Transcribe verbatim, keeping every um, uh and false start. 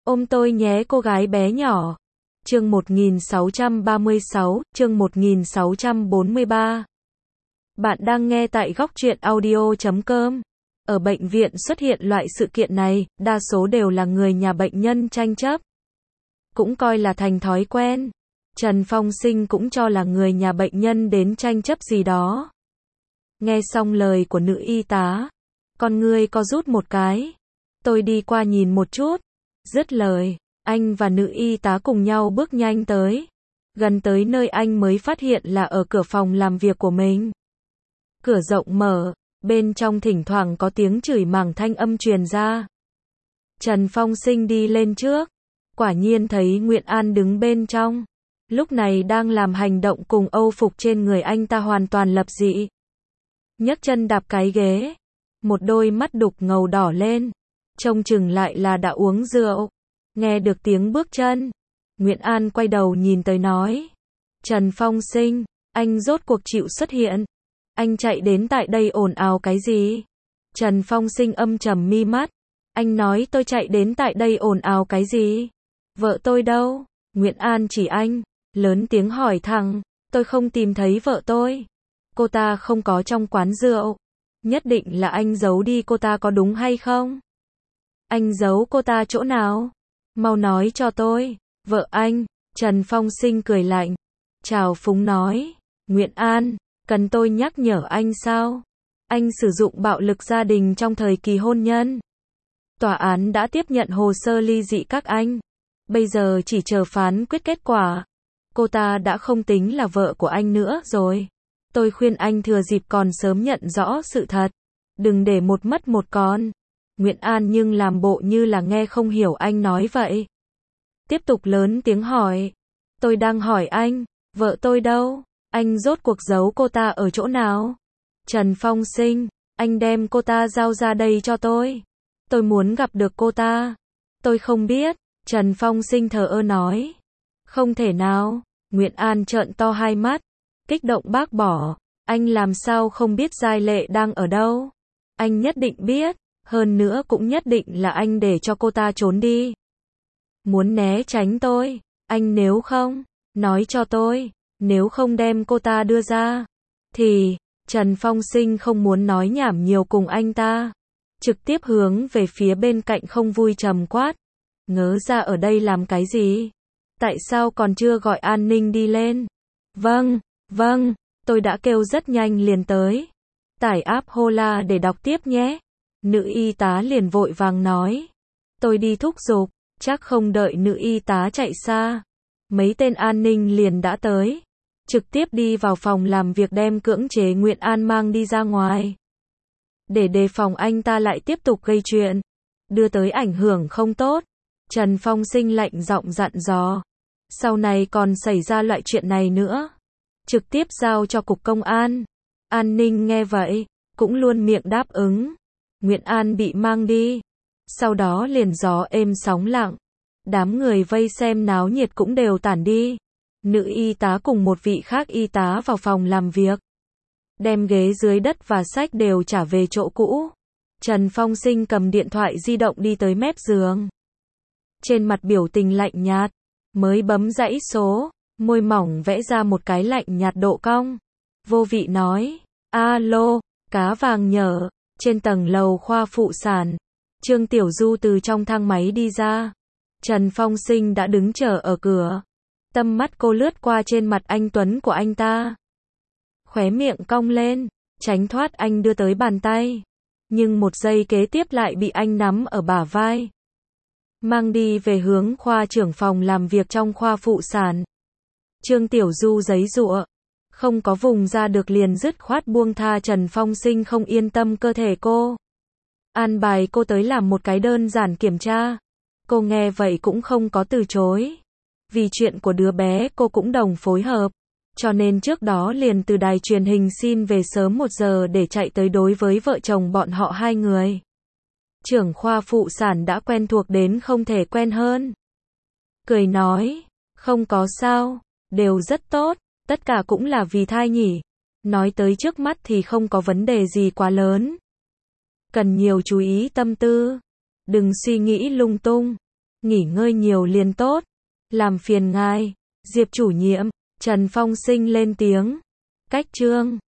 Ôm tôi nhé cô gái bé nhỏ. Chương một nghìn sáu trăm ba mươi sáu, chương một nghìn sáu trăm bốn mươi ba. Bạn đang nghe tại góc truyện audio chấm com. Ở bệnh viện xuất hiện loại sự kiện này, đa số đều là người nhà bệnh nhân tranh chấp. Cũng coi là thành thói quen. Trần Phong Sinh cũng cho là người nhà bệnh nhân đến tranh chấp gì đó. Nghe xong lời của nữ y tá, con ngươi co rút một cái. Tôi đi qua nhìn một chút. Dứt lời, anh và nữ y tá cùng nhau bước nhanh tới. Gần tới nơi anh mới phát hiện là ở cửa phòng làm việc của mình. Cửa rộng mở, bên trong thỉnh thoảng có tiếng chửi mảng thanh âm truyền ra. Trần Phong Sinh đi lên trước, quả nhiên thấy Nguyện An đứng bên trong. Lúc này đang làm hành động cùng Âu phục trên người anh ta hoàn toàn lập dị. Nhấc chân đạp cái ghế, một đôi mắt đục ngầu đỏ lên, trông chừng lại là đã uống rượu. Nghe được tiếng bước chân, Nguyện An quay đầu nhìn tới nói: Trần Phong Sinh, anh rốt cuộc chịu xuất hiện. Anh chạy đến tại đây ồn ào cái gì? Trần Phong Sinh âm trầm mi mắt. Anh nói tôi chạy đến tại đây ồn ào cái gì? Vợ tôi đâu? Nguyện An chỉ anh, lớn tiếng hỏi thẳng. Tôi không tìm thấy vợ tôi. Cô ta không có trong quán rượu. Nhất định là anh giấu đi cô ta có đúng hay không? Anh giấu cô ta chỗ nào? Mau nói cho tôi. Vợ anh. Trần Phong Sinh cười lạnh, trào phúng nói: Nguyện An, cần tôi nhắc nhở anh sao? Anh sử dụng bạo lực gia đình trong thời kỳ hôn nhân. Tòa án đã tiếp nhận hồ sơ ly dị các anh. Bây giờ chỉ chờ phán quyết kết quả. Cô ta đã không tính là vợ của anh nữa rồi. Tôi khuyên anh thừa dịp còn sớm nhận rõ sự thật. Đừng để một mất một còn. Nguyện An nhưng làm bộ như là nghe không hiểu anh nói vậy. Tiếp tục lớn tiếng hỏi. Tôi đang hỏi anh, vợ tôi đâu? Anh rốt cuộc giấu cô ta ở chỗ nào? Trần Phong Sinh, anh đem cô ta giao ra đây cho tôi. Tôi muốn gặp được cô ta. Tôi không biết. Trần Phong Sinh thờ ơ nói. Không thể nào. Nguyện An trợn to hai mắt, kích động bác bỏ. Anh làm sao không biết Giai Lệ đang ở đâu? Anh nhất định biết. Hơn nữa cũng nhất định là anh để cho cô ta trốn đi. Muốn né tránh tôi. Anh nếu không, nói cho tôi. Nếu không đem cô ta đưa ra, thì... Trần Phong Sinh không muốn nói nhảm nhiều cùng anh ta. Trực tiếp hướng về phía bên cạnh không vui trầm quát. Ngớ ra ở đây làm cái gì? Tại sao còn chưa gọi an ninh đi lên? Vâng, vâng, tôi đã kêu rất nhanh liền tới. Tải app Hola để đọc tiếp nhé. Nữ y tá liền vội vàng nói. Tôi đi thúc giục, chắc không đợi nữ y tá chạy xa. Mấy tên an ninh liền đã tới. Trực tiếp đi vào phòng làm việc đem cưỡng chế Nguyện An mang đi ra ngoài. Để đề phòng anh ta lại tiếp tục gây chuyện. Đưa tới ảnh hưởng không tốt. Trần Phong Sinh lạnh giọng dặn dò. Sau này còn xảy ra loại chuyện này nữa. Trực tiếp giao cho cục công an. An ninh nghe vậy, cũng luôn miệng đáp ứng. Nguyện An bị mang đi. Sau đó liền gió êm sóng lặng. Đám người vây xem náo nhiệt cũng đều tản đi. Nữ y tá cùng một vị khác y tá vào phòng làm việc. Đem ghế dưới đất và sách đều trả về chỗ cũ. Trần Phong Sinh cầm điện thoại di động đi tới mép giường. Trên mặt biểu tình lạnh nhạt. Mới bấm dãy số. Môi mỏng vẽ ra một cái lạnh nhạt độ cong. Vô vị nói. Alo, cá vàng nhở. Trên tầng lầu khoa phụ sản. Trương Tiểu Du từ trong thang máy đi ra. Trần Phong Sinh đã đứng chờ ở cửa. Tâm mắt cô lướt qua trên mặt anh tuấn của anh ta. Khóe miệng cong lên, tránh thoát anh đưa tới bàn tay. Nhưng một giây kế tiếp lại bị anh nắm ở bả vai. Mang đi về hướng khoa trưởng phòng làm việc trong khoa phụ sản. Trương Tiểu Du giấy giụa. Không có vùng ra được liền dứt khoát buông tha. Trần Phong Sinh không yên tâm cơ thể cô. An bài cô tới làm một cái đơn giản kiểm tra. Cô nghe vậy cũng không có từ chối. Vì chuyện của đứa bé cô cũng đồng phối hợp. Cho nên trước đó liền từ đài truyền hình xin về sớm một giờ để chạy tới đối với vợ chồng bọn họ hai người. Trưởng khoa phụ sản đã quen thuộc đến không thể quen hơn. Cười nói, không có sao, đều rất tốt, tất cả cũng là vì thai nhỉ. Nói tới trước mắt thì không có vấn đề gì quá lớn. Cần nhiều chú ý tâm tư. Đừng suy nghĩ lung tung. Nghỉ ngơi nhiều liền tốt. Làm phiền ngài. Diệp chủ nhiệm. Trần Phong Sinh lên tiếng. Cách chương.